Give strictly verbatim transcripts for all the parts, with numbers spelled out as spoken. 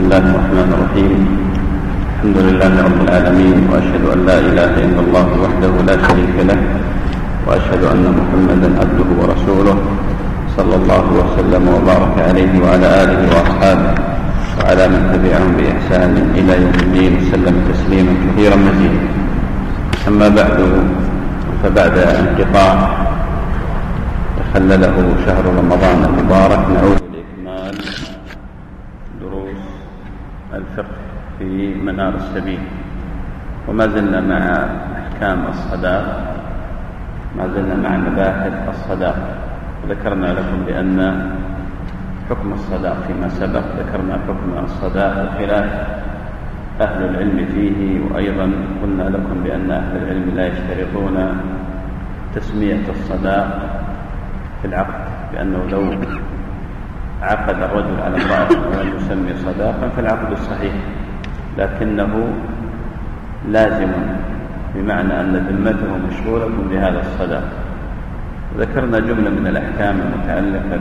الله الرحمن الرحيم. الحمد لله رب العالمين، وأشهد أن لا إله إلا الله وحده لا شريك له، وأشهد أن محمدا عبده ورسوله صلى الله وسلم وبارك عليه وعلى آله وأصحابه وعلى من تبعهم بإحسان إلى يوم الدين وسلم تسليما كثيرا مزيدا. أما بعد، فبعد انقطاع تخلله شهر رمضان المبارك نعود لإكمال دروس الفقه في منار السبيل، وما زلنا مع أحكام الصداق، ما زلنا مع مباحث الصداق. ذكرنا لكم بأن حكم الصداق فيما سبق، ذكرنا حكم الصداق وخلاف أهل العلم فيه، وأيضا قلنا لكم بأن أهل العلم لا يشترطون تسمية الصداق في العقد، لأنه لو عقد الرجل على امرأة ولم يسمي صداقا فالعقد صحيح، لكنه لازم، بمعنى أن ذمته مشغولة بهذا الصداق. ذكرنا جملة من الأحكام المتعلقة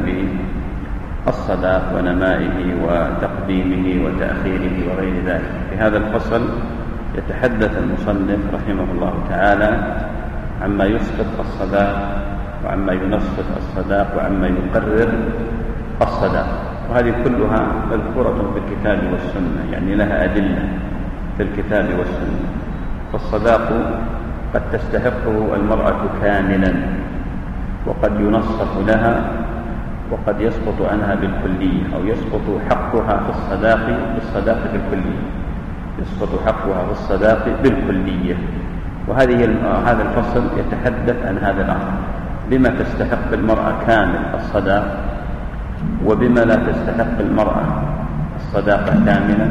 بالصداق ونمائه وتقديمه وتأخيره وغير ذلك. في هذا الفصل يتحدث المصنف رحمه الله تعالى عما يسقط الصداق، وعما ينصف الصداق، وعما يقرر الصداق، وهذه كلها مذكورة في الكتاب والسنة، يعني لها أدلة في الكتاب والسنة. فالصداق قد تستحقه المرأة كاملا، وقد ينصف لها، وقد يسقط عنها بالكلية، أو يسقط حقها في الصداق بالصداق بالكلية، يسقط حقها في الصداق بالكلية. وهذه هذا الفصل يتحدث عن هذا الأمر، بما تستحق المرأة كامل الصداق، وبما لا تستحق المرأة الصداق كاملا،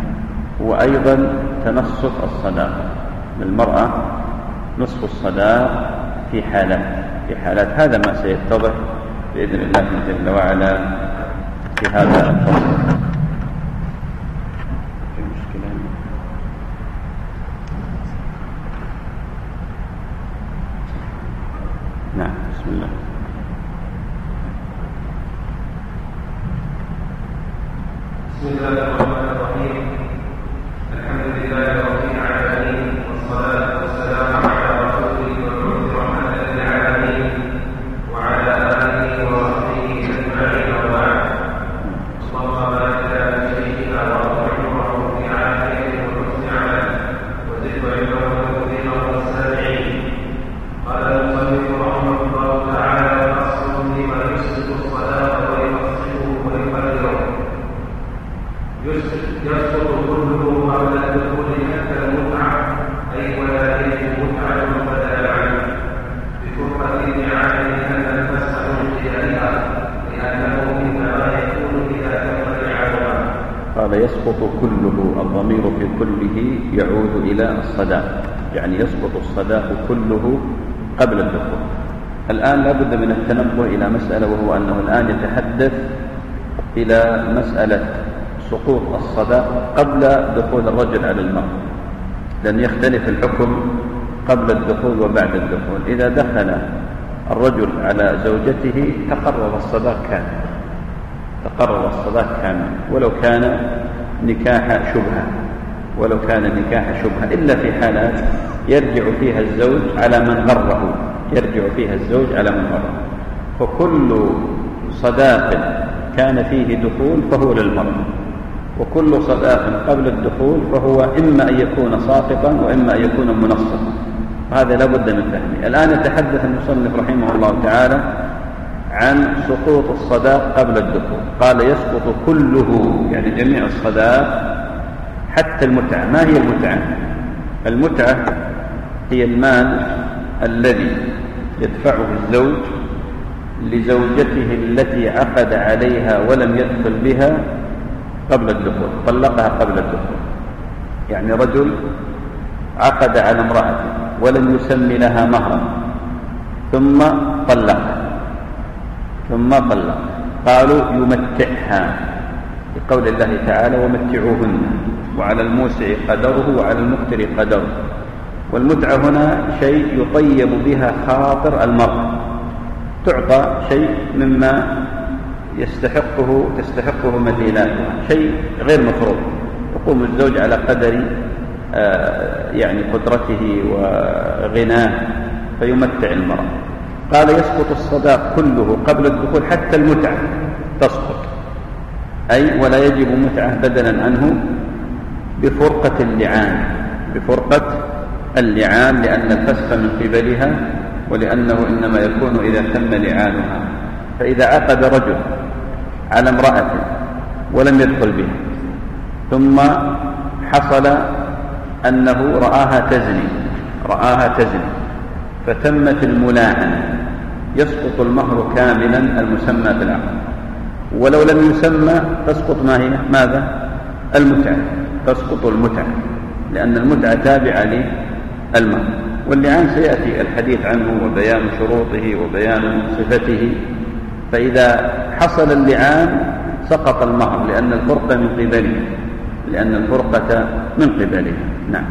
وأيضا تنصف الصداق للمرأة، نصف الصداق في حالات في حالات هذا ما سيتضح بإذن الله جل وعلا في هذا الفصل. في مشكلة؟ نعم، بسم الله. بسم الله الرحمن الرحيم. الحمد لله رب العالمين، والصلاة والسلام على رسوله والمبعوث رحمة للعالمين وعلى آله وصحبه أجمعين، وبعد. اللهم بارك على شيخنا وارحمه في عافيته وحسن عمله، وزد علمه وتوفيقه والسامعين. قال المصنف رحمه الله تعالى: فصل فيما يسقط الصلاة ويفصله ويقدره. يسقط كله قبل الدخول حتى المتعة، أي ولا يجب متعة بدل عنه، بفرقة النعام أن الفسح اجتهادها، لأنه إنما يكون إذا تم العدوى. قال: يسقط كله، الضمير في كله يعود إلى الصداق، يعني يسقط الصداق كله قبل الدخول. الآن لا بد من التنبه إلى مسألة، وهو أنه الآن يتحدث إلى مسألة سقوط الصداق قبل دخول الرجل على المرأة، لأن يختلف الحكم قبل الدخول وبعد الدخول. إذا دخل الرجل على زوجته تقرر الصداق كامل، تقرر الصداق كامل، ولو كان نكاح شبهة، ولو كان نكاح شبهة، إلا في حالات يرجع فيها الزوج على من غره، يرجع فيها الزوج على من غره. فكل صداق كان فيه دخول فهو للمرأة، وكل صداق قبل الدخول فهو إما أن يكون ساقطا وإما أن يكون منصفا، وهذا لا بد من فهمه. الآن يتحدث المصنف رحمه الله تعالى عن سقوط الصداق قبل الدخول. قال: يسقط كله، يعني جميع الصداق حتى المتعة. ما هي المتعة؟ المتعة هي المال الذي يدفعه الزوج لزوجته التي عقد عليها ولم يدخل بها قبل الدخول، طلقها قبل الدخول. يعني رجل عقد على امرأة ولم يسمي لها مهرا، ثم طلقها ثم طلق قالوا يمتعها، بقول الله تعالى: ومتعوهن، وعلى الموسع قدره وعلى المقتر قدره. والمتعة هنا شيء يطيب بها خاطر المرأة، تعطى شيء مما يستحقه تستحقه مثيلاتها، شيء غير مفروض. يقوم الزوج على قدر يعني قدرته وغناه فيمتع المرأة. قال يسقط الصداق كله قبل الدخول حتى المتعة تسقط، أي ولا يجب متعة بدلا عنه بفرقة اللعان، بفرقة اللعان لأن الفسخ من قبلها، ولأنه إنما يكون إذا تم لعانها. فإذا عقد رجل على امرأة ولم يدخل بها ثم حصل أنه رآها تزني رآها تزني فتمت الملاعنة، يسقط المهر كاملا المسمى في العقد. ولو لم يسمى تسقط ما هي ماذا؟ المتعة، تسقط المتعة لأن المتعة تابعة للمهر. واللعان سيأتي الحديث عنه وبيان شروطه وبيان صفته. فإذا حصل اللعان سقط المهر لأن الفرقة من قبله لأن الفرقة من قبله. نعم.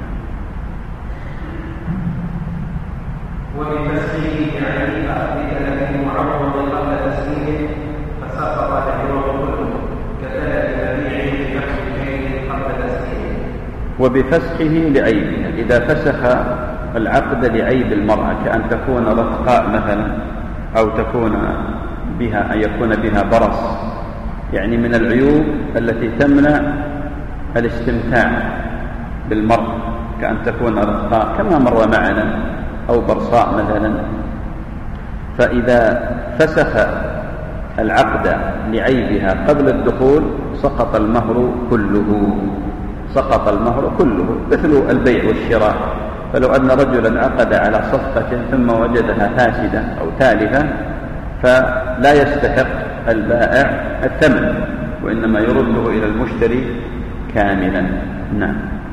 وبفسخه يعني أخذ لكن معوض قبل تسليمه فسقط العوض كله كذلك مبيعه بنحو شيء قبل تسليمه. وبفسخه لعيبها، إذا فسخ العقد لعيب المرأة كأن تكون رتقاء مثلا، أو تكون بها أن يكون بها برص، يعني من العيوب التي تمنع الاستمتاع بالمرأة، كأن تكون رتقاء كما مر معنا، أو برصاء مثلا. فإذا فسخ العقد لعيبها قبل الدخول سقط المهر كله سقط المهر كله مثل البيع والشراء. فلو أن رجلا عقد على صفقة ثم وجدها فاسدة أو تالفة فلا يستحق البائع الثمن، وإنما يرده إلى المشتري كاملا. نعم.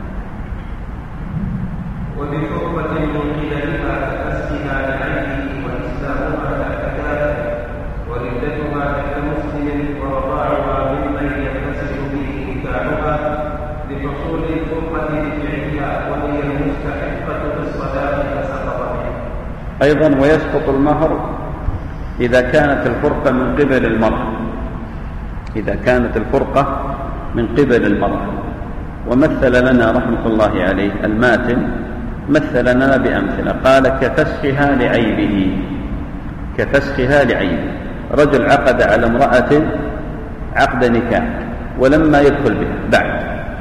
وبحكمة من قبلها كفسخها لعيبه وإسلامها كذلك وردتها كمسلم ورضاعها ممن ينفسخ به نكاحها لحصول الفرقة بفعلها وهي المستحقة بالصلاة فسقط به. أيضا ويسقط المهر إذا كانت الفرقة من قبل المرأة إذا كانت الفرقة من قبل المرأة. ومثل لنا رحمة الله عليه الماتن، مثل لنا بأمثلة، قال كفسخها لعيبه كفسخها لعيبه رجل عقد على امرأة عقد نكاح ولما يدخل بها بعد،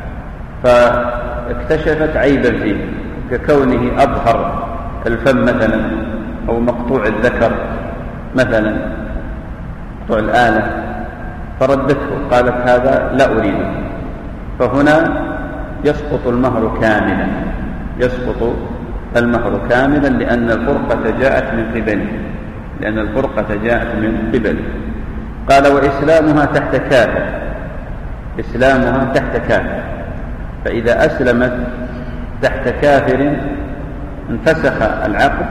فاكتشفت عيبا فيه ككونه أظهر الفم مثلا، أو مقطوع الذكر مثلا، مقطوع الآلة، فردته قالت هذا لا أريده. فهنا يسقط المهر كاملا يسقط المهر كاملا لأن الفرقة جاءت من قبله لأن الفرقة جاءت من قبله. قال وإسلامها تحت كافر إسلامها تحت كافر فإذا أسلمت تحت كافر انفسخ العقد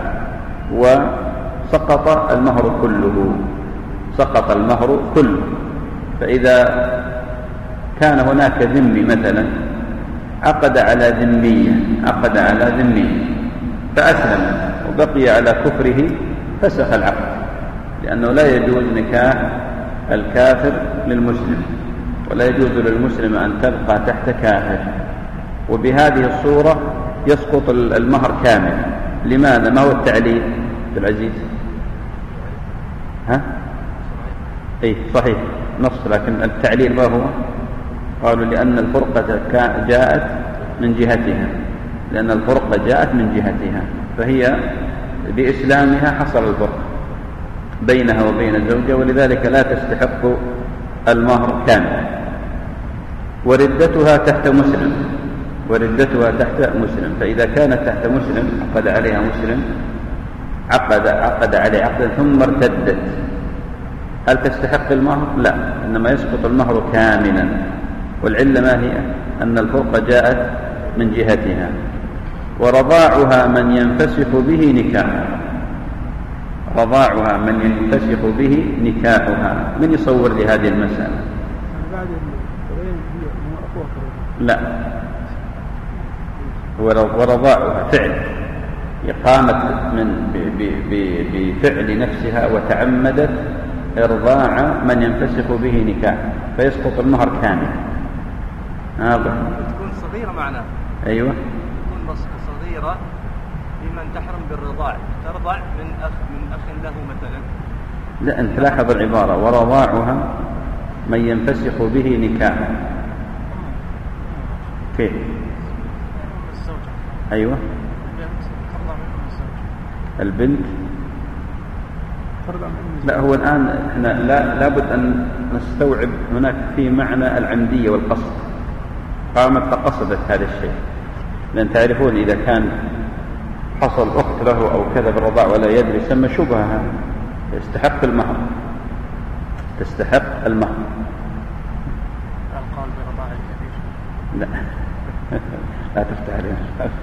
وسقط المهر كله سقط المهر كله. فإذا كان هناك ذمي مثلا عقد على ذمية عقد على ذمية فأسلم وبقي على كفره فسخ العقد، لأنه لا يجوز نكاح الكافر للمسلم، ولا يجوز للمسلم أن تبقى تحت كافر. وبهذه الصورة يسقط المهر كامل. لماذا؟ ما هو التعليل بالعزيز؟ ها؟ أي صحيح نص، لكن التعليل ما هو؟ قالوا لأن الفرقة جاءت من جهتها لأن الفرقة جاءت من جهتها فهي بإسلامها حصل الفرق بينها وبين الزوجة، ولذلك لا تستحق المهر كامل. وردتها تحت مسلم وردتها تحت مسلم فإذا كانت تحت مسلم عقد عليها مسلم عقد عقد عليه عقدا ثم ارتدت، هل تستحق المهر؟ لا، إنما يسقط المهر كاملا. والعلة ما هي؟ أن الفرقة جاءت من جهتها. ورضاعها من ينفسخ به نكاحها رضاعها من ينفسخ به نكاحها. من يصور لهذه المسألة؟ لا، ورضاعها فعل قامت من بفعل نفسها وتعمدت إرضاع من ينفسخ به نكاح فيسقط المهر كامل. هذا تكون صغيرة معناه. أيوة. تكون صغيرة لمن تحرم بالرضاع، ترضع من أخ من أخ له مثلا. لا، أنت لاحظ العبارة: ورضاعها من ينفسخ به نكاحه. كيف؟ أيوة. البنت. لا، هو الآن احنا لا لابد أن نستوعب هناك في معنى العمدية والقصد. قامت فقصدت هذا الشيء، لأن تعرفون إذا كان حصل أخت له أو كذا بالرضاع ولا يدري سمى شبهها، يستحق المهر، تستحق المهر. القول برضاع الكبير. لا لا تفتح علينا.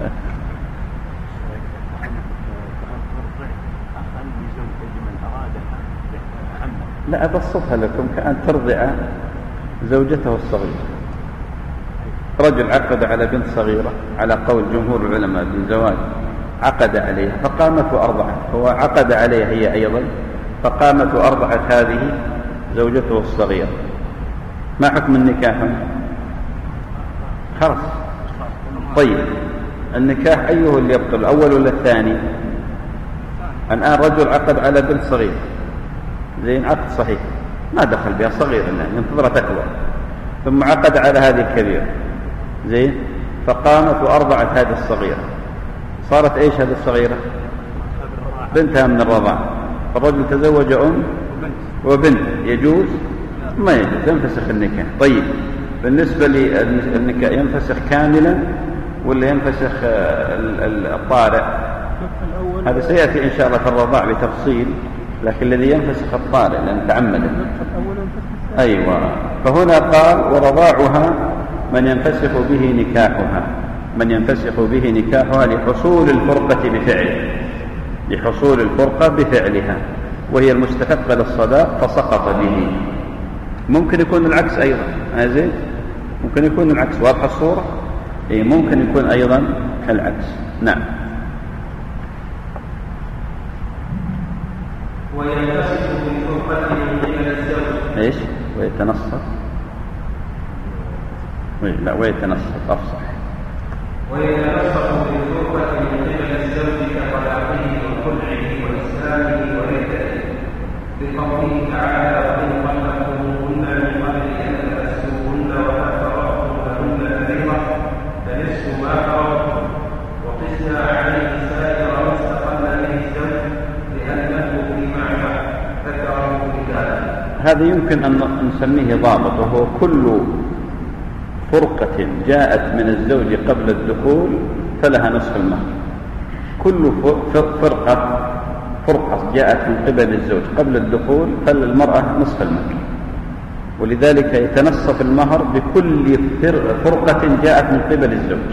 لا، أبسطها لكم: كأن ترضع زوجته الصغيرة. رجل عقد على بنت صغيرة على قول جمهور العلماء بالزواج، عقد عليها فقامت وأرضعت، هو عقد عليها هي أيضا فقامت وأرضعت هذه زوجته الصغيرة. ما حكم النكاح؟ خلاص. طيب، النكاح أيه اللي يبطل، الأول ولا الثاني؟ الآن رجل عقد على بنت صغيرة، زين، عقد صحيح ما دخل بها، صغيرة الآن ينتظرها تكبر، ثم عقد على هذه الكبيرة، زين، فقامت وأرضعت هذه الصغيرة، صارت إيش هذه الصغيرة؟ بنتها من الرضاعة. الرجل تزوج أم وبنت، يجوز؟ ما يجوز، ينفسخ النكاح. طيب، بالنسبة للنكاح ينفسخ كاملا ولا ينفسخ الطارئ؟ هذا سيأتي إن شاء الله في الرضاع بتفصيل، لكن الذي ينفسخ الطارئ لأن تعمد. أيوة. فهنا قال: ورضاعها من ينفسخ به نكاحها، من ينفسخ به نكاحها لحصول الفرقة بفعله، لحصول الفرقة بفعلها، وهي المستحقة للصداق فسقط به. ممكن يكون العكس أيضا، زين، ممكن يكون العكس. واضح الصورة؟ إيه، ممكن يكون أيضا العكس. نعم. وينفسخ بالفرقة من قبل الزوج. ايش؟ ويتنصف؟ لا، ويتنصف أفصح. ويتنصف بالفرقة من قبل الزوج كطلاقه وخلعه وإسلامه وردته، بقوله تعالى: وإن طلقتموهن من قبل أن تمسوهن وقد فرضتم لهن فريضة فنصف ما فرضتم، وقسنا عليه سائر ما استقل به الزوج لأنه في معنى ذكره بذلك. هذا يمكن أن نسميه ضابط، وهو كل فرقة جاءت من الزوج قبل الدخول فلها نصف المهر. كل فرقة فرقة جاءت من قبل الزوج قبل الدخول فللمرأة نصف المهر، ولذلك يتنصف المهر بكل فرقة جاءت من قبل الزوج.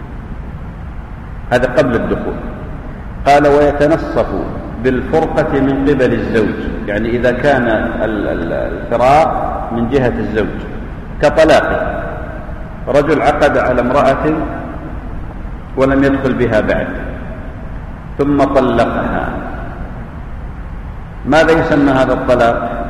هذا قبل الدخول. قال: ويتنصف بالفرقة من قبل الزوج، يعني إذا كان الفراق من جهة الزوج، كطلاقه، رجل عقد على امرأة ولم يدخل بها بعد ثم طلقها، ماذا يسمى هذا الطلاق؟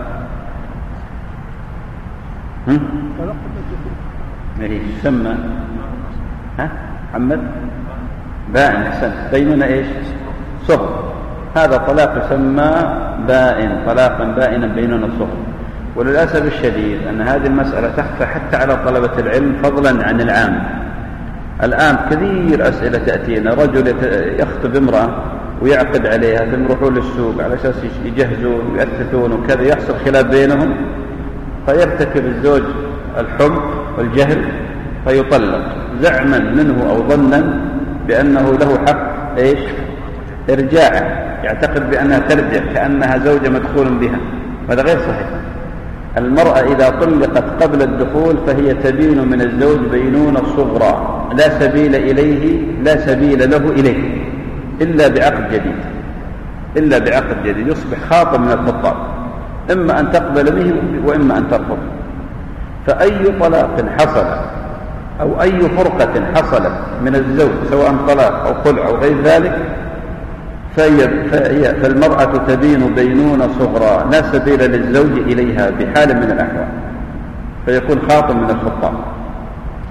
ايش يسمى؟ ها محمد؟ بائن. احسنت. بيننا ايش؟ صغر. هذا طلاق يسمى بائن، طلاقا بائنا بيننا صغر. وللأسف الشديد أن هذه المسألة تخفى حتى على طلبة العلم فضلا عن العام. الآن كثير أسئلة تأتينا: رجل يخطب امرأة ويعقد عليها، ثم يروحون للسوق على أساس يجهزون ويأثثون وكذا، يحصل خلاف بينهم فيرتكب الزوج الحمق والجهل فيطلق زعما منه أو ظنا بأنه له حق إيش؟ إرجاعه، يعتقد بأنها ترجع كأنها زوجة مدخول بها، وهذا غير صحيح. المرأة إذا طلقت قبل الدخول فهي تبين من الزوج بينونة صغرى، لا سبيل إليه، لا سبيل له إليه إلا بعقد جديد، إلا بعقد جديد يصبح خاطب من الخطاب، إما أن تقبل به وإما أن ترفض. فأي طلاق حصل أو أي فرقة حصلت من الزوج سواء طلاق أو خلع أو غير ذلك فهي فالمرأة تبين بينونة صغرى لا سبيل للزوج إليها بحال من الأحوال، فيكون خاطب من الخطاب.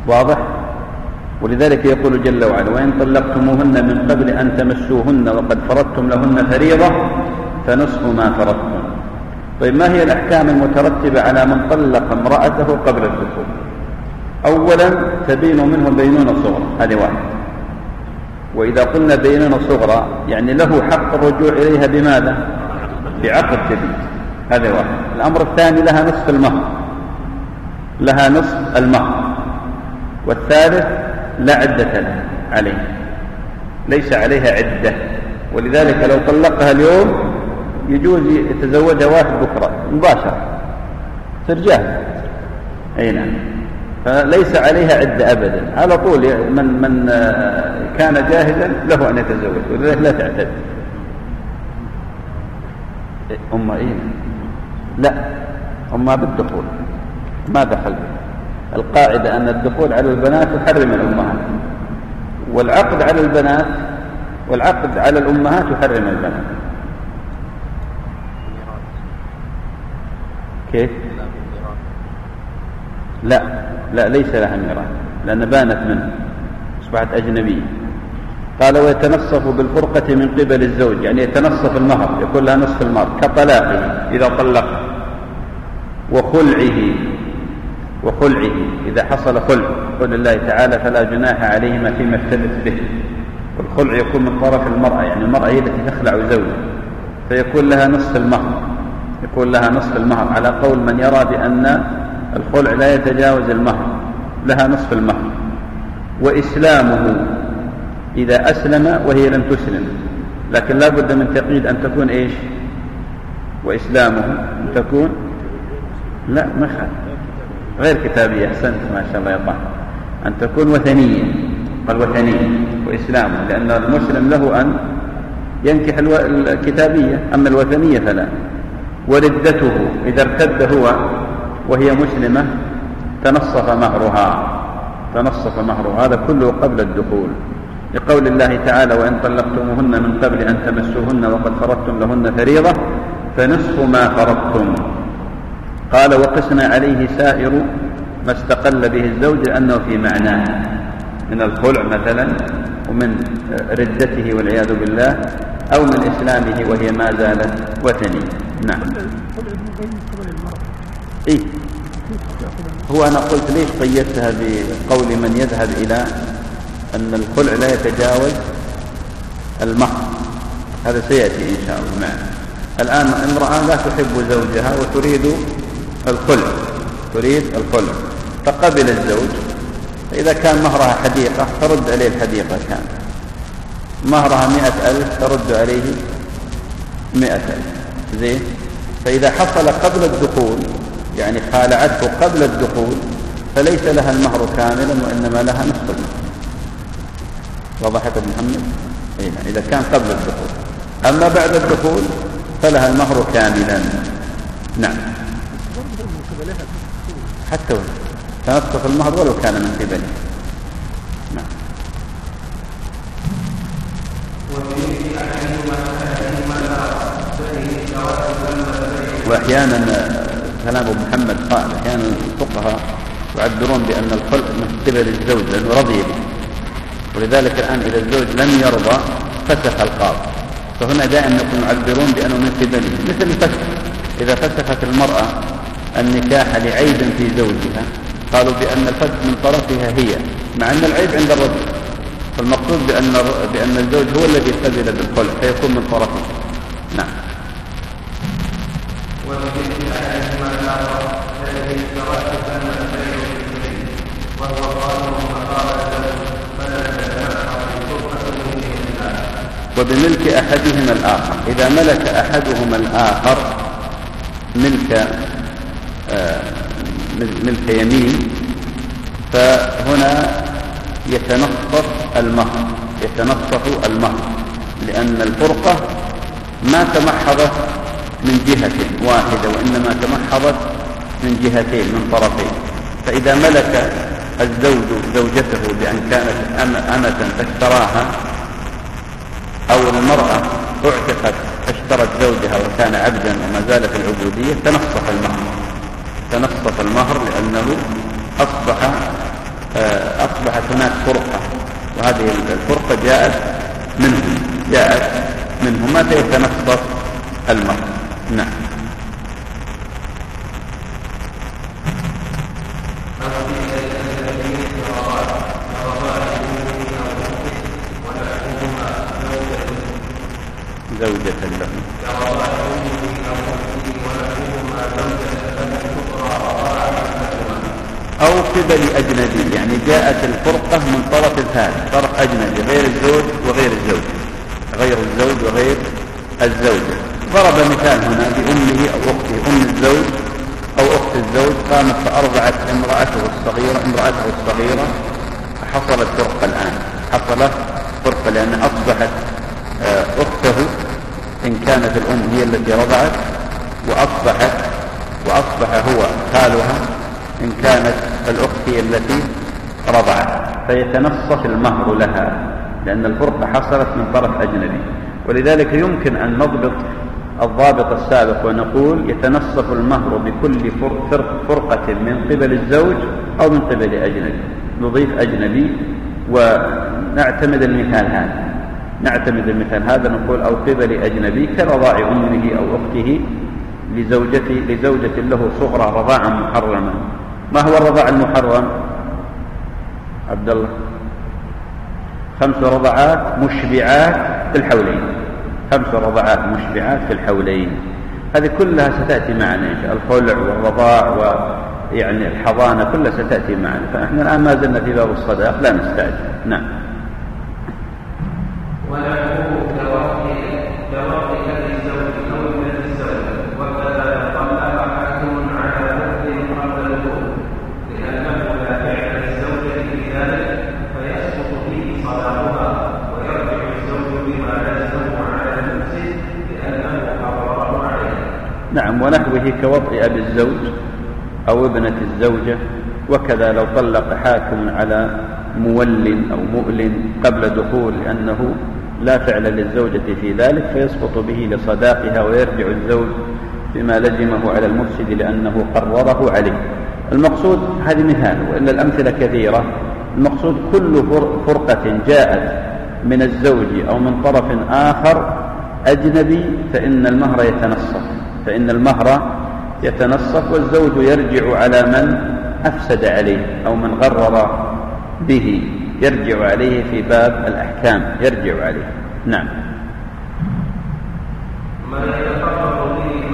واضح؟ ولذلك يقول جل وعلا: وإن طلقتموهن من قبل أن تمسوهن وقد فرضتم لهن فريضة فنصف ما فرضتم. طيب، ما هي الأحكام المترتبة على من طلق امرأته قبل الدخول؟ أولا تبين منه بينونة صغرى، هذه واحد. وإذا قلنا بينونة صغرى يعني له حق الرجوع إليها بماذا؟ بعقد جديد، هذا واحد. الأمر الثاني لها نصف المهر، لها نصف المهر. والثالث لا عدة لها عليه، ليس عليها عدة. ولذلك لو طلقها اليوم يجوز يتزوجها واحد بكرة مباشرة، ترجعها. أي نعم، فليس عليها عدة أبدا، على طول. من من كان جاهلا له أن يتزوج، ولذلك لا تعتد. أم إيه؟ لا، أم بالدخول ما دخل. القاعدة أن الدخول على البنات يحرم الأمهات، والعقد على البنات والعقد على الأمهات يحرم البنات. كيف؟ لا لا، ليس لها ميراث، لأن بانت منه، أصبحت أجنبية. قال: ويتنصف بالفرقة من قبل الزوج، يعني يتنصف المهر، يكون لها نصف المهر كطلاقه إذا طلق، وخلعه وخلعه إذا حصل خلع. قول الله تعالى: فلا جناح عليهما فيما افتدت به. والخلع يكون من طرف المرأة، يعني المرأة هي التي تخلع زوجها، فيكون لها نصف المهر، يكون لها نصف المهر على قول من يرى بأن الخلع لا يتجاوز المهر، لها نصف المهر. وإسلامه إذا أسلم وهي لم تسلم، لكن لا بد من تقييد أن تكون إيش؟ وإسلامه أن تكون لا مخال غير كتابية. أحسنت، ما شاء الله يطلع. أن تكون وثنية، قال وثنية وإسلامه، لأن المسلم له أن ينكح الكتابية، أما الوثنية فلا. وردته إذا ارتد هو وهي مسلمة تنصف مهرها، تنصف مهرها، هذا كله قبل الدخول، لقول الله تعالى: وإن طلقتموهن من قبل أن تمسوهن وقد فرضتم لهن فريضة فنصف ما فرضتم. قال: وقسنا عليه سائر ما استقل به الزوج، لأنه في معناه من الخلع مثلا، ومن ردته والعياذ بالله، أو من إسلامه وهي ما زالت وثنية. نعم. إيه؟ هو أنا قلت ليش قيدتها بقول من يذهب إلى أن الخلع لا يتجاوز المهر، هذا سيأتي إن شاء الله معنا. الآن امرأة لا تحب زوجها وتريد الخلع، تريد الخلع، فقبل الزوج، فإذا كان مهرها حديقة ترد عليه الحديقة، كان مهرها مئة ألف ترد عليه مئة ألف، زين. فإذا حصل قبل الدخول، يعني خالعته قبل الدخول، فليس لها المهر كاملا، وإنما لها نصف المهر. وضحت ابن محمد؟ إذا كان قبل الدخول. أما بعد الدخول فلها المهر كاملا. نعم، حتى تنصف المهر ولو كان من قبله. نعم. وأحيانا كلام ابن محمد قال أحيانا الفقهاء يعبرون بأن الخلع من قبل الزوج لأنه رضي به، ولذلك الآن إذا الزوج لم يرضى فسخ القاضي، فهنا دائما يكون يعبرون بأنه من قبله، مثل الفسخ. إذا فسخت المرأة النكاح لعيب في زوجها قالوا بأن الفسخ من طرفها هي، مع أن العيب عند الرجل، فالمقصود بأن بأن الزوج هو الذي قبل بالخلع فيكون من طرفه. نعم. وبملك أحدهما الآخر، إذا ملك أحدهما الآخر ملك آه ملك يمين، فهنا يتنصف المهر، يتنصف المهر، لأن الفرقة ما تمحضت من جهة واحدة، وإنما تمحضت من جهتين، من طرفين. فإذا ملك الزوج زوجته بأن كانت أمة فاشتراها، أو المرأة اعتقت فاشترت زوجها وكان عبدا وما زال في العبودية، تنصف المهر، تنصف المهر، لأنه أصبح أصبحت هناك فرقة، وهذه الفرقة جاءت منهم جاءت منهم متى يتنصف المهر. نعم. زوجة له أو قبل أجنبي، يعني جاءت الفرقة من طرف الثالث، طرف أجنبي غير الزوج وغير الزوج، غير الزوج وغير الزوجة. ضرب مثال هنا بأمه أو أخته، أم الزوج أو أخت الزوج قامت فأرضعت امرأته الصغيرة امرأته الصغيرة حصلت فرقة الآن، حصلت فرقة لأن أصبحت أخته إن كانت الأم هي التي رضعت، وأصبحت وأصبح هو خالها إن كانت الأخت هي التي رضعت، فيتنصف المهر لها لأن الفرقة حصلت من طرف أجنبي. ولذلك يمكن أن نضبط الضابط السابق ونقول يتنصف المهر بكل فرقة من قبل الزوج أو من قبل أجنبي، نضيف أجنبي ونعتمد المثال هذا نعتمد المثال هذا نقول أو قبل أجنبي كرضاع أمه أو أخته لزوجته لزوجة له صغرى رضاعا محرما. ما هو الرضاع المحرم عبد الله؟ خمس رضعات مشبعات في الحولين، خمس رضعات مشبعات في الحولين، هذه كلها ستأتي معنا إن شاء الله، الخلع والرضاع ويعني الحضانة كلها ستأتي معنا، فإحنا الآن ما زلنا في باب الصداق لا نستعجل. نعم. نعم. ونحوه كوطئ أبي الزوج أو ابنة الزوجة، وكذا لو طلق حاكم على مول أو مؤل قبل دخول لأنه لا فعل للزوجة في ذلك فيسقط به لصداقها، ويرجع الزوج بما لزمه على المفسد لأنه قرره عليه. المقصود هذه مثال، وإلا الأمثلة كثيرة. المقصود كل فرقة جاءت من الزوج أو من طرف آخر أجنبي فإن المهر يتنصف فإن المهر يتنصف والزوج يرجع على من أفسد عليه أو من غرر به، يرجع عليه في باب الأحكام، يرجع عليه. نعم. ما يتقرر به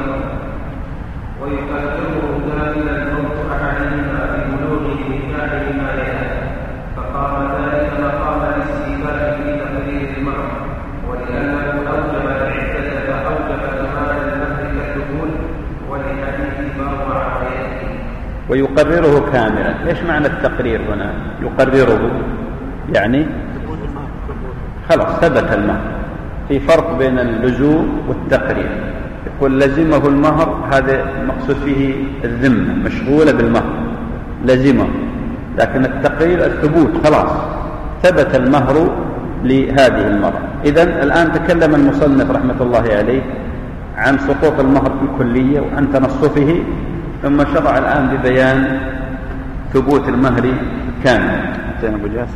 ويكثره كاملا الموت أحدهما في بلوغ نكاح نهايته، فقام ذلك مقام الاستيفاء في تقرير المهر، ولأنه أوجب العدة فأوجب كمال المهر كالدخول، ولحديث مروى عليه. ويقرره كاملا. ايش معنى التقرير هنا؟ يقرره يعني خلاص ثبت المهر. في فرق بين اللزوم والتقرير. يقول لزمه المهر، هذا مقصود فيه الذمة، مشغولة بالمهر لزمه، لكن التقرير الثبوت، خلاص ثبت المهر لهذه المرأة. إذن الآن تكلم المصنف رحمة الله عليه عن سقوط المهر بالكلية وعن تنصفه، ثم شرع الآن ببيان ثبوت المهر كامل. أنتين أبو جاسم؟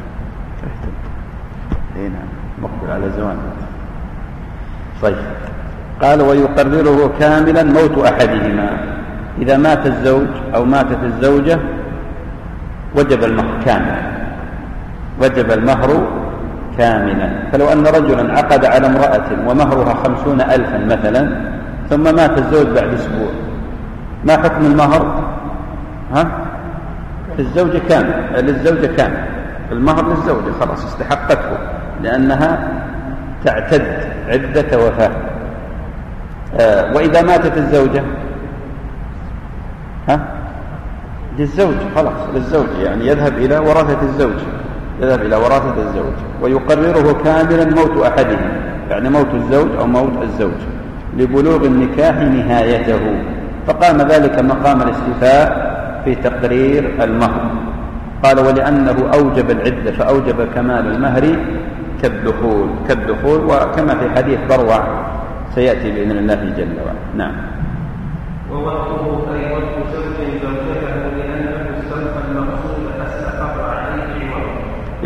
إيه نعم، مقبل على زوان. طيب، قال ويقرره كاملا موت أحدهما. إذا مات الزوج أو ماتت الزوجة وجب المهر كاملا، وجب المهر كاملا. فلو أن رجلا عقد على امرأة ومهرها خمسون ألفا مثلا، ثم مات الزوج بعد أسبوع، ما حكم المهر؟ ها؟ للزوجة كامل، للزوجة كامل، المهر للزوجة خلاص استحقته، لأنها تعتد عدة وفاة. آه وإذا ماتت الزوجة ها؟ للزوج خلاص، للزوج، يعني يذهب إلى ورثة الزوج، يذهب إلى ورثة الزوج. ويقرره كاملا موت أحدهم، يعني موت الزوج أو موت الزوج لبلوغ النكاح نهايته، فقام ذلك مقام الاستيفاء في تقرير المهر. قال ولأنه أوجب العدة فأوجب كمال المهر كالدخول كالدخول وكما في حديث بروع سيأتي بإذن الله جل وعلا. نعم. ووقته أي وقت زوج زوجته لأنه الزوج المقصود استقر عليه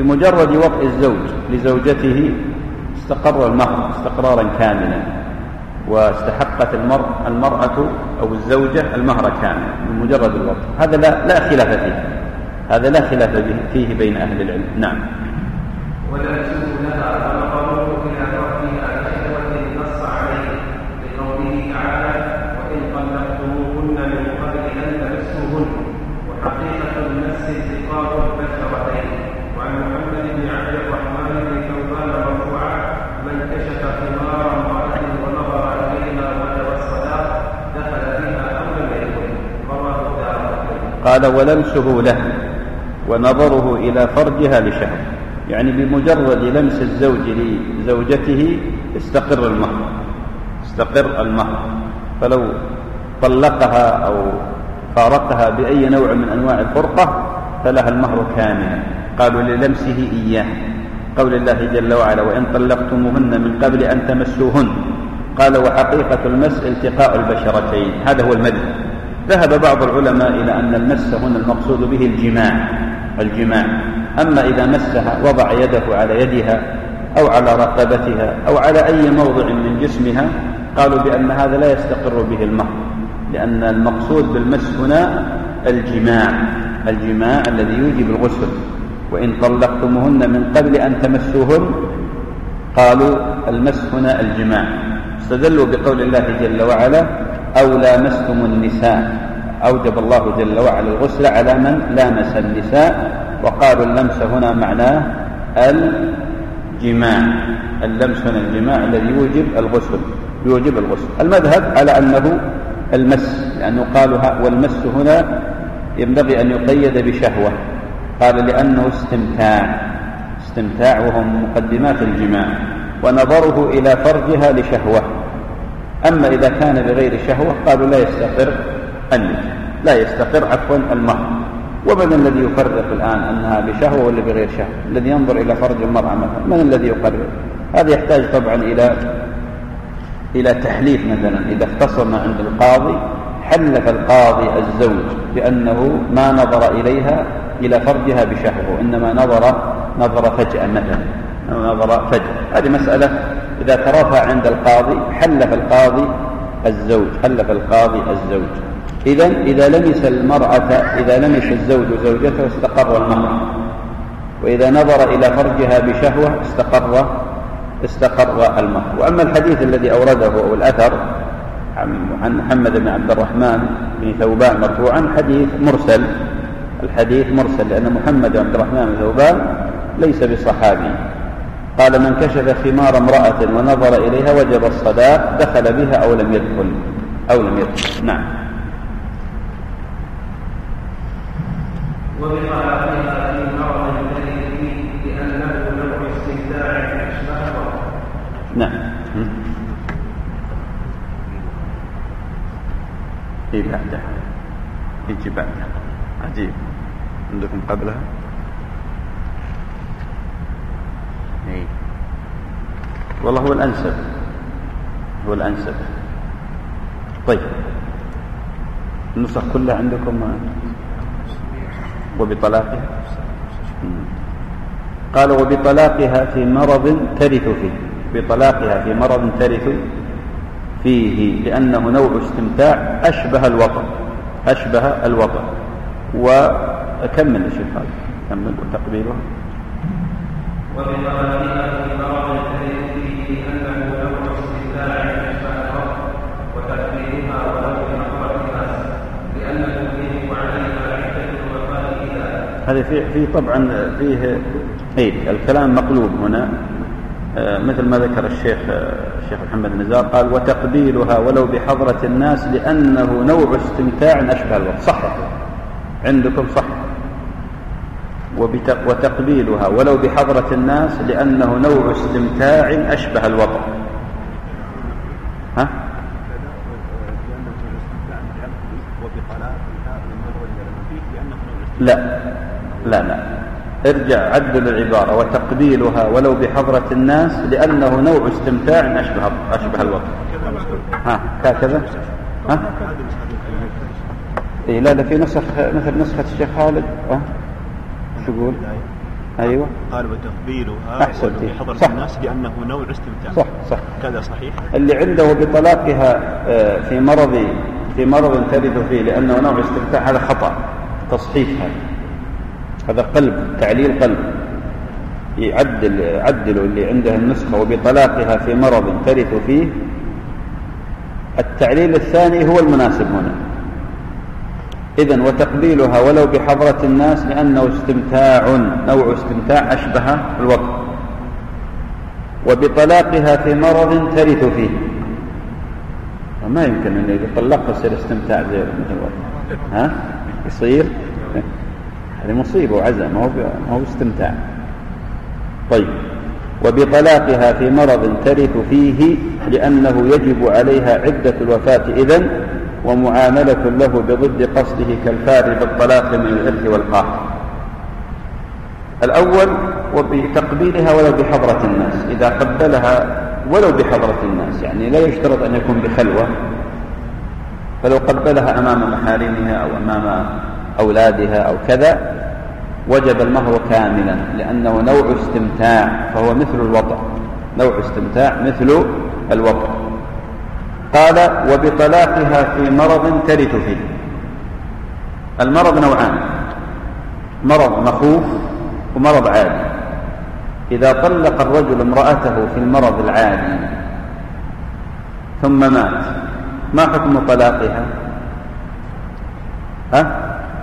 بمجرد وطء الزوج لزوجته استقر المهر استقرارا كاملا، واستحقت المرء المرأة أو الزوجة المهر كاملا بمجرد الوطء. هذا لا, لا خلاف فيه، هذا لا خلاف فيه بين أهل العلم. نعم. ولا يجوز لها النظر إلى فرجها كشهوة نص عليه لقوله تعالى: وإن طلقتموهن من قبل أن تمسوهن، وحقيقة المس التقاط البشرتين. وعن محمد بن عبد الرحمن بن ثوبان مرفوعا: من كشف خمار امرأة ونظر إليها وجب الصلاة دخل بها أو لم يدخل. رواه الدارقطني. قال: ولمسه له ونظره إلى فرجها لشهوة، يعني بمجرد لمس الزوج لزوجته استقر المهر استقر المهر فلو طلقها أو فارقها بأي نوع من أنواع الفرقة فلها المهر كاملا. قالوا للمسه إياه، قول الله جل وعلا: وإن طلقتموهن من قبل أن تمسوهن. قال: وحقيقة المس التقاء البشرتين، هذا هو المذهب. ذهب بعض العلماء إلى أن المس هنا المقصود به الجماع الجماع أما إذا مسها وضع يده على يدها أو على رقبتها أو على أي موضع من جسمها، قالوا بأن هذا لا يستقر به المهر، لأن المقصود بالمس هنا الجماع الجماع الذي يوجب الغسل. وإن طلقتموهن من قبل أن تمسوهن، قالوا المس هنا الجماع. استدلوا بقول الله جل وعلا: أو لامستم النساء، أوجب الله جل وعلا الغسل على من لامس النساء، وقالوا اللمس هنا معناه الجماع اللمس هنا الجماع الذي يوجب الغسل يوجب الغسل. المذهب على أنه المس، لأنه قالوا والمس هنا ينبغي أن يقيد بشهوة، قال لأنه استمتاع استمتاع وهم مقدمات الجماع، ونظره إلى فرجها لشهوة. أما إذا كان بغير شهوة قالوا لا يستقر النكاح لا يستقر عفوا المهر. ومن الذي يفرق الآن أنها بشهوة ولا بغير شهوة؟ الذي ينظر إلى فرج المرأة مثلا، من الذي يقرر؟ هذا يحتاج طبعا إلى إلى تحليف. مثلا إذا اختصم عند القاضي حلف القاضي الزوج بأنه ما نظر إليها إلى فرجها بشهوة، وإنما نظر نظر فجأة مثلا نظر فجأة. هذه مسألة إذا ترافع عند القاضي حلف القاضي الزوج حلف القاضي الزوج إذن إذا لمس المرأة إذا لمس الزوج زوجته استقر المهر، وإذا نظر إلى فرجها بشهوة استقر استقر المهر. وأما الحديث الذي أورده أو الأثر عن محمد بن عبد الرحمن بن ثوبان مرفوعا حديث مرسل الحديث مرسل لأن محمد بن عبد الرحمن بن ثوبان ليس بصحابي. قال: من كشف خمار امرأة ونظر إليها وجب الصلاة دخل بها أو لم يدخل أو لم يدخل. نعم. وبطلاقها في مرض الذي فيه لأنه نوع استمتاع أشبه. نعم. إيه بعدها يجي بعدها عجيب. عندكم قبلها إيه والله هو الأنسب هو الأنسب. طيب النسخ كلها عندكم. وبطلاقها قال: وبطلاقها في مرض ترث فيه بطلاقها في مرض ترث فيه لأنه نوع استمتاع أشبه الوطن أشبه الوطن وأكمل الشيخ هذا كمل. وتقبيلها وبطلاقها في مرض ترث فيه لأنه نوع استمتاع أشبه الوطن وتقبيلها ولو بنظرة لأنه يجب عليها عدة وفائدة. هذا في في طبعا فيه اي الكلام مقلوب هنا آه مثل ما ذكر الشيخ آه الشيخ محمد النزار قال: وتقبيلها ولو بحضرة الناس لأنه نوع استمتاع أشبه الوطن. صح عندكم صح. وتقبيلها ولو بحضرة الناس لأنه نوع استمتاع أشبه الوطن. ها لا لا لا ارجع عدل العبارة: وتقبيلها ولو بحضرة الناس لأنه نوع استمتاع أشبه أشبه الوطن. ها هكذا. ها إيه لا لا في نسخ مثل نسخة الشيخ خالد. ها شو يقول؟ أيوة. قال وتقبيلها ولو بحضرة الناس لأنه نوع استمتاع. صح صح. كذا صحيح. اللي عنده بطلاقها في مرض في مرض ترد فيه لأنه نوع استمتاع هذا خطأ، تصحيح هذا هذا قلب تعليل قلب، يعدل عدلوا اللي عنده النسخة وبطلاقها في مرض ترث فيه. التعليل الثاني هو المناسب هنا. إذن وتقبيلها ولو بحضرة الناس لأنه استمتاع، نوع استمتاع أشبه الوطء، وبطلاقها في مرض ترث فيه. وما يمكن أن يطلقها يصير استمتاع زي مثل الوطء، ها يصير هذه مصيبة وعزة، ما هو ما هو استمتاع. طيب وبطلاقها في مرض ترث فيه لأنه يجب عليها عدة الوفاة إذن، ومعاملة له بضد قصده كالفار بالطلاق من الإرث والقهر. الأول وبتقبيلها ولو بحضرة الناس، إذا قبلها ولو بحضرة الناس يعني لا يشترط أن يكون بخلوة، فلو قبلها أمام محارمها أو أمام أولادها أو كذا وجب المهر كاملا لأنه نوع استمتاع، فهو مثل الوطء، نوع استمتاع مثل الوطء. قال وبطلاقها في مرض ترث فيه. المرض نوعان، مرض مخوف ومرض عادي. إذا طلق الرجل امرأته في المرض العادي ثم مات، ما حكم طلاقها؟ ها؟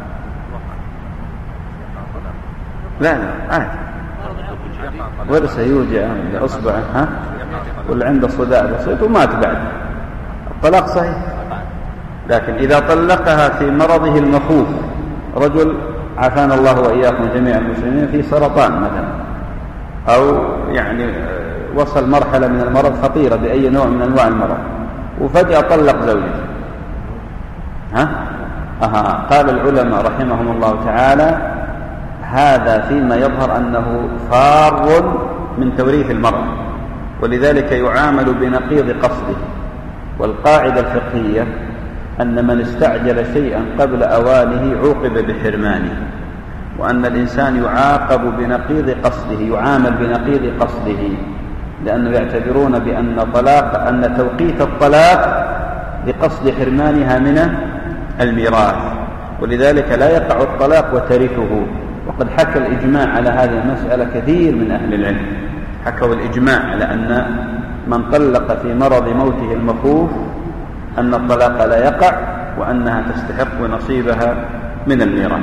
لا لا عادي، ورثه يوجع بأصبعه ها ولا عنده صداع بسيط ومات بعد، الطلاق صحيح. لكن إذا طلقها في مرضه المخوف، رجل عافانا الله وإياكم جميع المسلمين في سرطان مثلا، أو يعني وصل مرحلة من المرض خطيرة بأي نوع من أنواع المرض وفجأة طلق زوجته، ها أها قال العلماء رحمهم الله تعالى هذا فيما يظهر أنه فار من توريث المرأة، ولذلك يعامل بنقيض قصده. والقاعدة الفقهية أن من استعجل شيئا قبل أوانه عوقب بحرمانه، وأن الإنسان يعاقب بنقيض قصده، يعامل بنقيض قصده، لأنه يعتبرون بأن طلاق أن توقيت الطلاق بقصد حرمانها من الميراث، ولذلك لا يقع الطلاق وترثه. وقد حكى الإجماع على هذه المسألة كثير من أهل العلم، حكوا الإجماع على أن من طلق في مرض موته المخوف أن الطلاق لا يقع وأنها تستحق نصيبها من الميراث.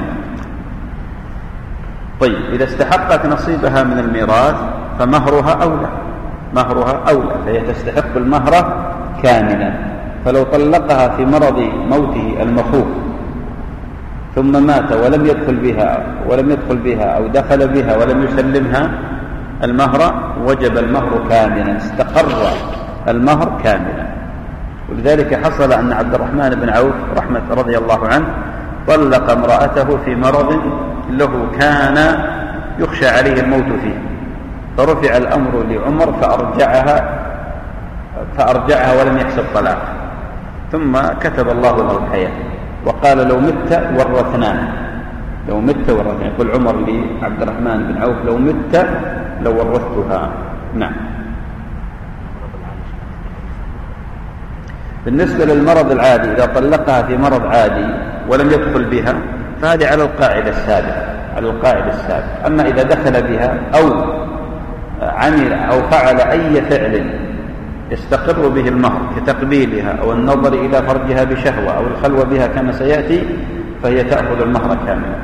طيب إذا استحقت نصيبها من الميراث فمهرها أولى، مهرها أولى، فهي تستحق المهر كاملا. فلو طلقها في مرض موته المخوف ثم مات ولم يدخل بها ولم يدخل بها أو دخل بها ولم يسلمها المهر وجب المهر كاملا، استقر المهر كاملا. ولذلك حصل أن عبد الرحمن بن عوف رحمة رضي الله عنه طلق امرأته في مرض له كان يخشى عليه الموت فيه، فرفع الأمر لعمر فأرجعها فأرجعها ولم يحسب طلاق، ثم كتب الله له الحياة وقال لو مت ورثناها، لو مت ورثناها. يقول عمر لعبد الرحمن بن عوف لو مت لو ورثتها. نعم. بالنسبة للمرض العادي إذا طلقها في مرض عادي ولم يدخل بها فهذه على القاعدة السابقة، على القاعدة السابقة. أما إذا دخل بها أو عمل أو فعل أي فعل يستقر به المهر كتقبيلها أو النظر إلى فرجها بشهوة أو الخلوة بها كما سيأتي، فهي تأخذ المهر كاملا.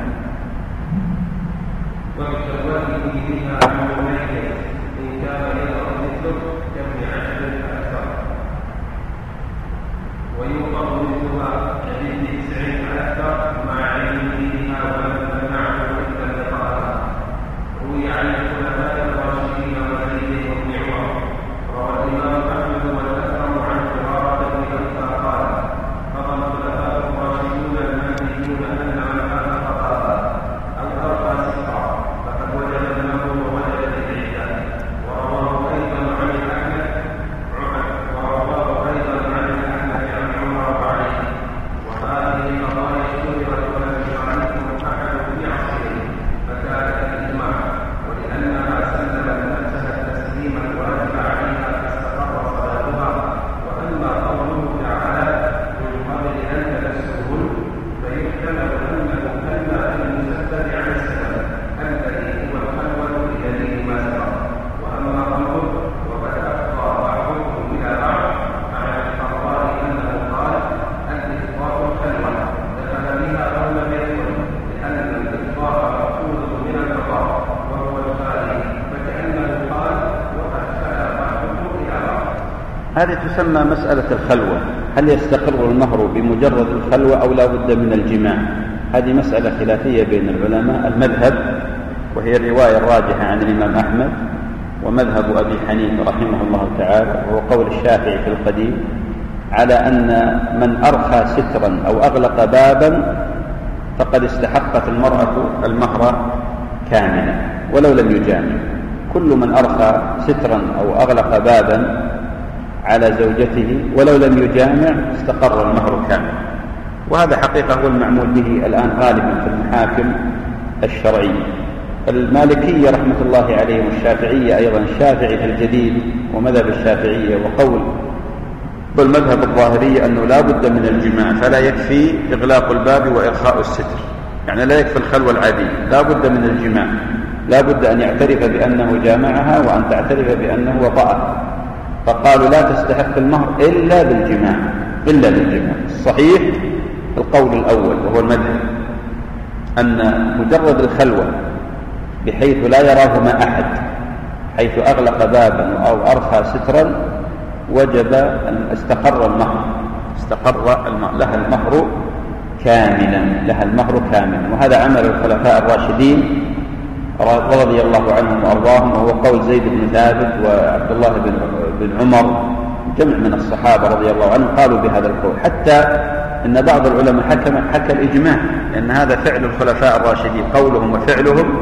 هذه تسمى مسألة الخلوة، هل يستقر المهر بمجرد الخلوة أو لا بد من الجماع؟ هذه مسألة خلافية بين العلماء. المذهب وهي الرواية الراجحة عن الإمام أحمد ومذهب أبي حنيفة رحمه الله تعالى وهو قول الشافعي في القديم، على أن من أرخى سترا أو أغلق بابا فقد استحقت المرأة المهر كاملا ولو لم يجامع. كل من أرخى سترا أو أغلق بابا على زوجته ولو لم يجامع استقر المهر كاملا، وهذا حقيقة هو المعمول به الآن غالبا في المحاكم الشرعية. المالكية رحمة الله عليهم والشافعية أيضا، الشافعي في الجديد ومذهب الشافعية وقول بل مذهب الظاهرية أنه لا بد من الجماع، فلا يكفي إغلاق الباب وإرخاء الستر، يعني لا يكفي الخلوة العادية، لا بد من الجماع، لا بد أن يعترف بأنه جامعها وأن تعترف بأنه وطأها، فقالوا لا تستحق المهر إلا بالجماع إلا بالجماع. الصحيح القول الأول وهو المذهب أن مجرد الخلوة بحيث لا يراهما أحد، حيث أغلق بابا أو أرخى سترا، وجب أن استقر المهر، استقر المهر لها المهر كاملا، لها المهر كاملا. وهذا عمل الخلفاء الراشدين رضي الله عنهم وأرضاهم، وهو قول زيد بن ثابت وعبد الله بن بن عمر، جمع من الصحابة رضي الله عنهم قالوا بهذا القول، حتى إن بعض العلماء حكم حكى الإجماع، لأن هذا فعل الخلفاء الراشدين، قولهم وفعلهم،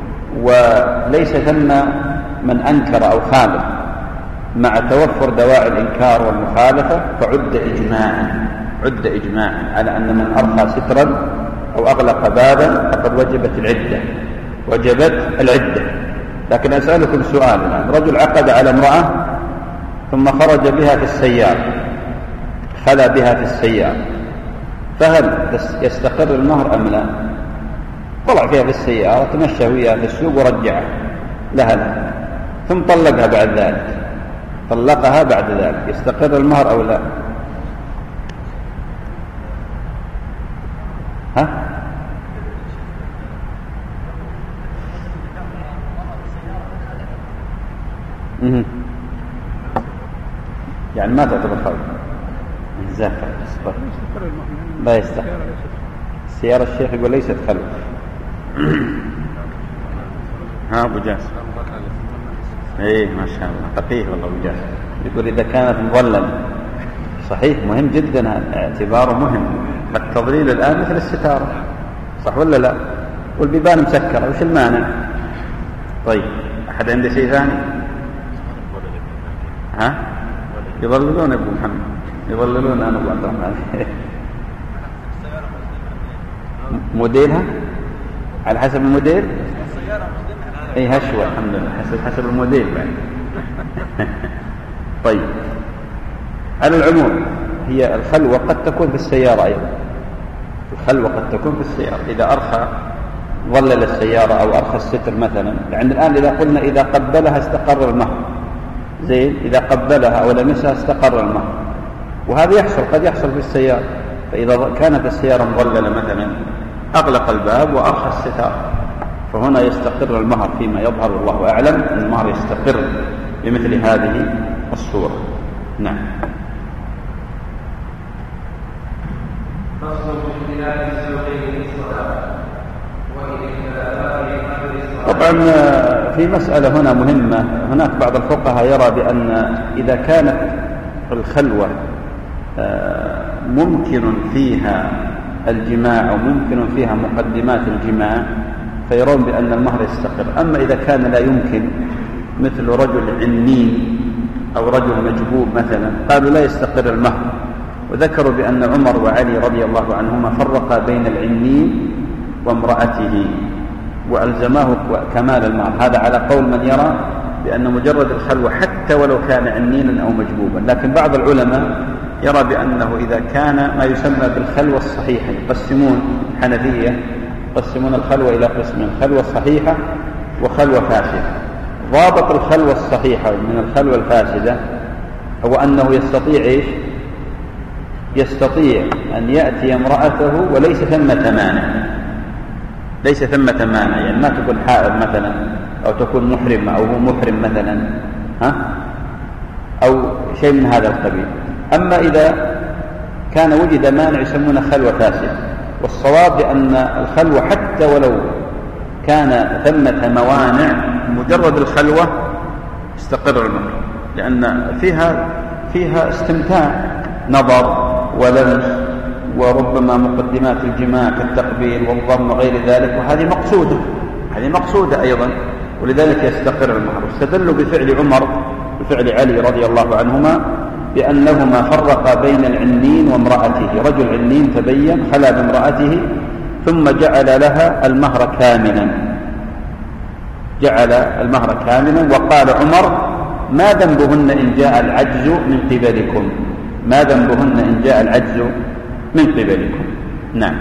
وليس ثم من أنكر أو خالف، مع توفر دواعي الإنكار والمخالفة فعد إجماعا عد إجماعا على أن من أرخى سترا أو أغلق بابا فقد وجبت العدة وجبت العدة. لكن أسألكم سؤال الآن، رجل عقد على امرأة ثم خرج بها في السيارة، خلا بها في السيارة، فهل يستقر المهر أم لا؟ طلع فيها في السيارة، تمشى وياها في السوق ورجعها لها لها، ثم طلقها بعد ذلك، طلقها بعد ذلك، يستقر المهر أو لا؟ ها؟ مه. يعني ما تعتبر خلوة زافة، لا يستقر. سيارة الشيخ يقول ليست خلوة. ها أبو جاسم، ايه ما شاء الله فقيه والله أبو جاسم، يقول إذا كانت مظللة، صحيح مهم جدا، اعتباره مهم. التضليل الآن مثل الستارة، صح ولا لا؟ والبيبان مسكرة، وش المانع؟ طيب أحد عنده شيء ثاني؟ ها؟ يضللون أبو محمد، يضللون أنا أبو عبد الرحمن. موديلها على حسب الموديل؟ اي هشوة الحمد لله، حسب حسب الموديل بعد. طيب على العموم هي الخلوة قد تكون في السيارة أيضا، الخلوة قد تكون في السيارة إذا أرخى ظلل السيارة أو أرخى الستر مثلا. عند الآن إذا قلنا إذا قبلها استقر المهر، زين، إذا قبلها أو لمسها استقر المهر، وهذا يحصل، قد يحصل في السيارة. فإذا كانت السيارة مظللة مثلا أغلق الباب وأرخى الستار، فهنا يستقر المهر فيما يظهر والله أعلم أن المهر يستقر بمثل هذه الصورة. نعم. طبعا في مسألة هنا مهمة، هناك بعض الفقهاء يرى بأن إذا كانت الخلوة ممكن فيها الجماع وممكن فيها مقدمات الجماع فيرون بأن المهر يستقر. أما إذا كان لا يمكن، مثل رجل عنين أو رجل مجبوب مثلا، قالوا لا يستقر المهر، وذكروا بأن عمر وعلي رضي الله عنهما فرقا بين العنين وامرأته وألزماه كمال المهر. هذا على قول من يرى بأن مجرد الخلوة حتى ولو كان عنينا أو مجبوبا. لكن بعض العلماء يرى بأنه إذا كان ما يسمى بالخلوة الصحيحة، يقسمون حنفية يقسمون الخلوة إلى قسمين، خلوة صحيحة وخلوة فاسدة. ضابط الخلوة الصحيحة من الخلوة الفاسدة هو أنه يستطيع إيش؟ يستطيع أن يأتي امرأته وليس ثمة مانع، ليس ثمة مانع، يعني ما تكون حائض مثلا أو تكون محرمة أو هو محرم مثلا، ها؟ أو شيء من هذا القبيل. أما إذا كان وجد مانع يسمونه خلوة فاسدة، والصواب بأن الخلوة حتى ولو كان ثمة موانع مجرد الخلوة استقر المهر، لأن فيها فيها استمتاع نظر ولمس وربما مقدمات الجماع كالتقبيل والضم وغير ذلك، وهذه مقصودة هذه مقصودة أيضا، ولذلك يستقر المهر. استدلوا بفعل عمر بفعل علي رضي الله عنهما بأنهما فرقا بين العنين وامرأته، رجل عنين تبين خلا بامرأته ثم جعل لها المهر كاملا جعل المهر كاملا وقال عمر: ما ذنبهن إن جاء العجز من قبلكم ما ذنبهن إن جاء العجز من قبلكم. نعم.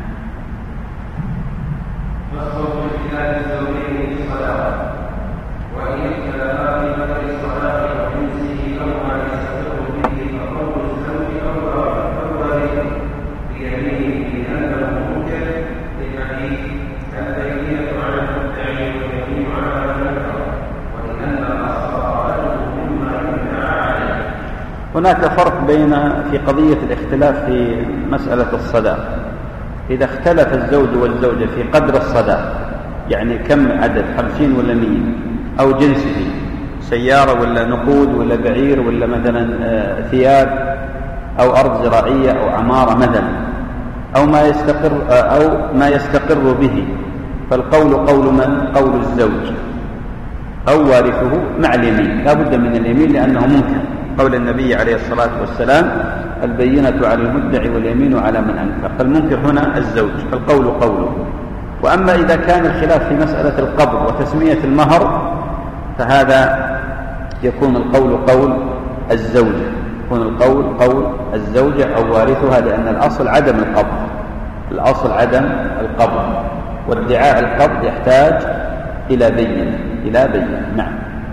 هناك فرق بين في قضية الاختلاف في مسألة الصداق. إذا اختلف الزوج والزوجة في قدر الصداق، يعني كم عدد، خمسين ولا مية، أو جنسه، سيارة ولا نقود ولا بعير ولا مثلا ثياب أو أرض زراعية أو عمارة مثلا، أو ما يستقر أو ما يستقر به، فالقول قول من؟ قول الزوج أو وارثه مع اليمين، لا بد من اليمين لأنه ممكن، قول النبي عليه الصلاة والسلام: البينة على المدعي واليمين على من أنكر، فالمنكر هنا الزوج، فالقول قوله. وأما إذا كان الخلاف في مسألة القبض وتسمية المهر فهذا يكون القول قول الزوجة يكون القول قول الزوجة أو وارثها، لأن الأصل عدم القبض الأصل عدم القبض وادعاء القبض يحتاج إلى بينة إلى بينة. نعم.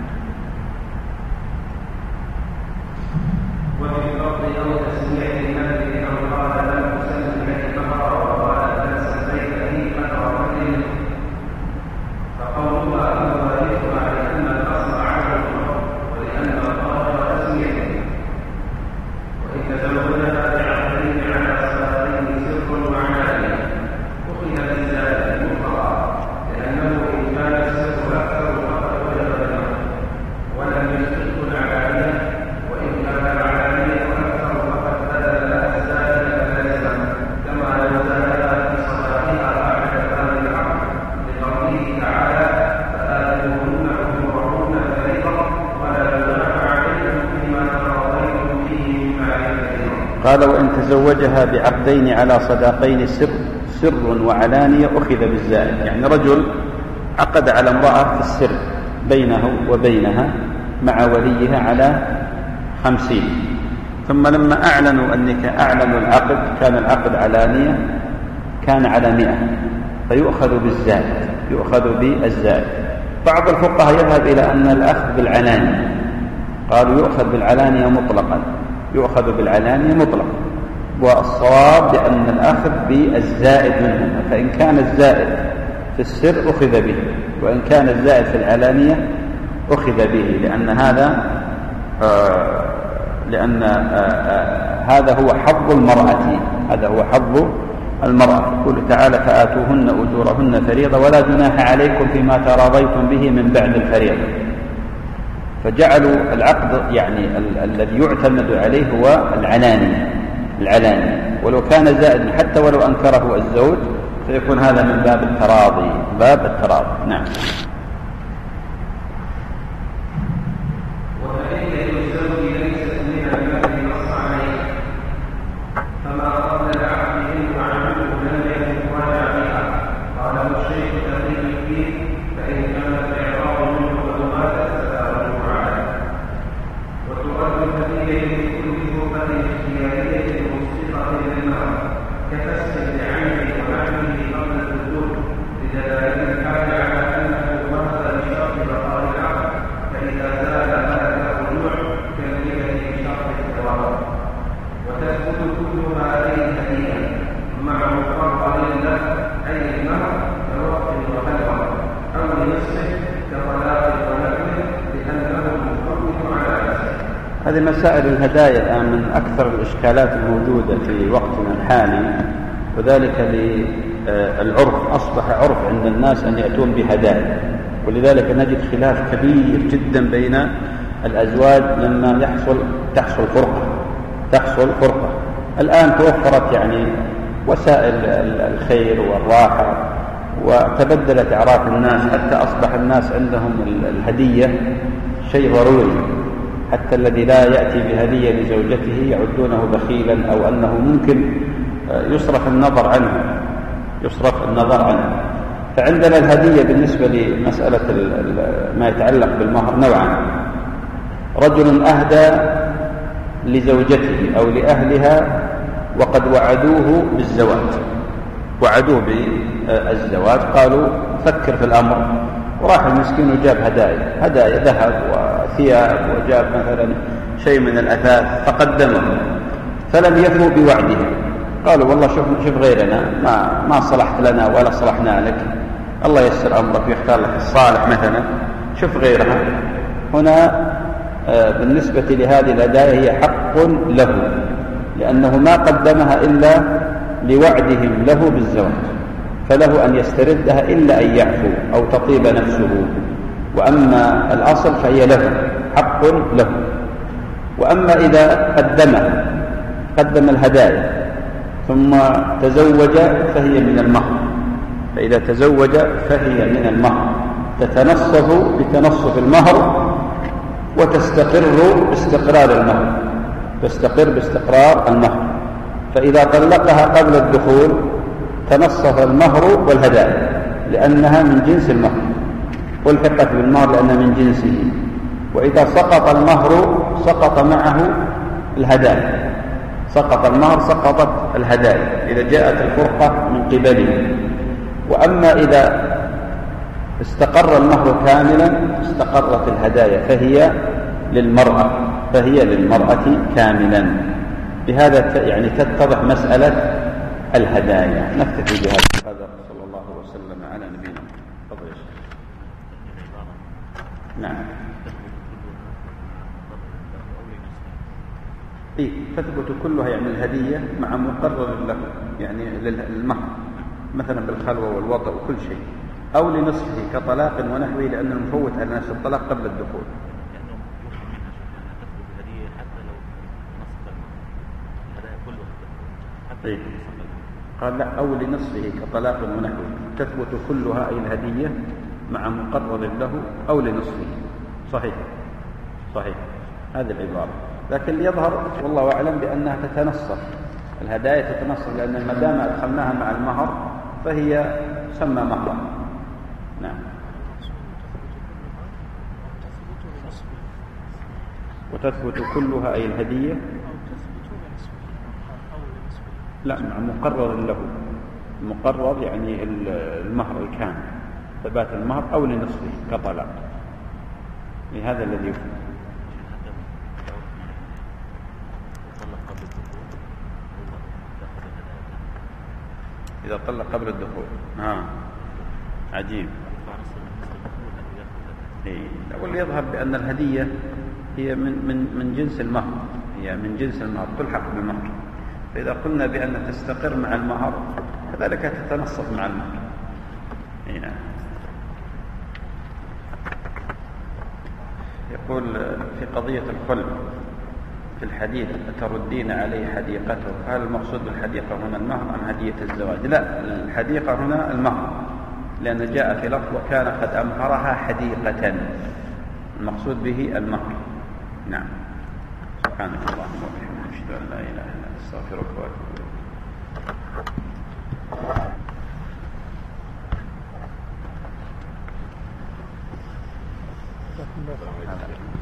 قال: وإن تزوجها بعقدين على صداقين سر سر وعلانية أخذ بالزائد. يعني رجل عقد على امرأة في السر بينه وبينها مع وليها على خمسين، ثم لما أعلنوا أنك أعلنوا العقد كان العقد علانية كان على مئة، فيؤخذ بالزائد يؤخذ بالزائد. بعض الفقهاء يذهب إلى أن الأخذ بالعلانية، قالوا يؤخذ بالعلانية مطلقا يؤخذ بالعلانية مطلقا والصواب بأن الأخذ بالزائد منهما، فإن كان الزائد في السر أخذ به، وإن كان الزائد في العلانية أخذ به، لأن هذا آه لأن آه آه هذا هو حظ المرأة هذا هو حظ المرأة. يقول تعالى: فآتوهن أجورهن فريضة ولا جناح عليكم فيما تراضيتم به من بعد الفريضة. فجعلوا العقد يعني ال الذي يعتمد عليه هو العلانية العلانية ولو كان زائدا حتى ولو أنكره الزوج فيكون هذا من باب التراضي باب التراضي. نعم. هذه مسائل الهدايا الآن من أكثر الإشكالات الموجودة في وقتنا الحالي، وذلك للعرف. أصبح عرف عند الناس أن يأتون بهدايا، ولذلك نجد خلاف كبير جدا بين الأزواج لما يحصل تحصل فرقة تحصل فرقة الآن توفرت يعني وسائل الخير والراحة، وتبدلت أعراف الناس، حتى أصبح الناس عندهم الهدية شيء ضروري، حتى الذي لا يأتي بهدية لزوجته يعدونه بخيلا، أو أنه ممكن يصرف النظر عنه يصرف النظر عنه. فعندنا الهدية بالنسبة لمسألة ما يتعلق بالمهر نوعا: رجل أهدى لزوجته أو لأهلها وقد وعدوه بالزواج وعدوه بالزواج قالوا فكر في الأمر، وراح المسكين وجاب هدايا هدايا ذهب وثياب، وجاب مثلا شيء من الأثاث فقدمه، فلم يفوا بوعده. قالوا والله شوف شوف غيرنا ما ما صلحت لنا ولا صلحنا لك، الله يسر أمرك ويختار لك الصالح مثلا، شوف غيرها. هنا بالنسبة لهذه الهدايا هي حق له، لأنه ما قدمها إلا لوعدهم له بالزواج، فله أن يستردها إلا أن يعفو أو تطيب نفسه. وأما الأصل فهي له حق له. وأما إذا قدمها قدم الهدايا ثم تزوج فهي من المهر، فإذا تزوج فهي من المهر، تتنصف بتنصف المهر وتستقر باستقرار المهر تستقر باستقرار المهر. فإذا طلقها قبل الدخول تنصف المهر والهدايا لأنها من جنس المهر، والحقت بالمهر لأنها من جنسه. وإذا سقط المهر سقط معه الهدايا سقط المهر سقطت الهدايا إذا جاءت الفرقة من قبله. وأما إذا استقر المهر كاملا استقرت الهدايا فهي للمرأة فهي للمرأة كاملا. بهذا يعني تتضح مسألة الهدايا. نكتفي بهذا القدر. صلى الله وسلم على نبينا محمد. نعم. إيه تثبت كلها يعني الهدية مع مقرر له يعني للمهر مثلا بالخلوة والوطء وكل شيء، أو لنصفه كطلاق ونحوه، لأن المفوت على نفس الطلاق قبل الدخول. طيب. قال لا، أو لنصفه كطلاق ونحوه، تثبت كلها أي الهدية مع مقرر له أو لنصفه. صحيح صحيح هذه العبارة. لكن يظهر والله أعلم بأنها تتنصف، الهدايا تتنصف، لأن ما دام أدخلناها مع المهر فهي سمى مهرا. نعم. وتثبت كلها أي الهدية لا مع مقرر له، مقرر يعني المهر الكامل، ثبات المهر أو لنصفه كطلاق. هذا الذي يفهم. إذا طلق قبل الدخول ها عجيب. واللي يظهر بأن الهدية هي من من من جنس المهر، هي من جنس المهر تلحق بالمهر. فإذا قلنا بأن تستقر مع المهر كذلك تتنصف مع المهر. هنا يقول في قضية الخلع في الحديث تردين عليه حديقته، هل المقصود بالحديقة هنا المهر أم هدية الزواج؟ لا، الحديقة هنا المهر، لأن جاء في لفظ وكان قد أمهرها حديقة، المقصود به المهر. نعم. سبحانك اللهم وبحمدك أشهد أن لا إله إلا أنت أستغفرك وأتوب إليك.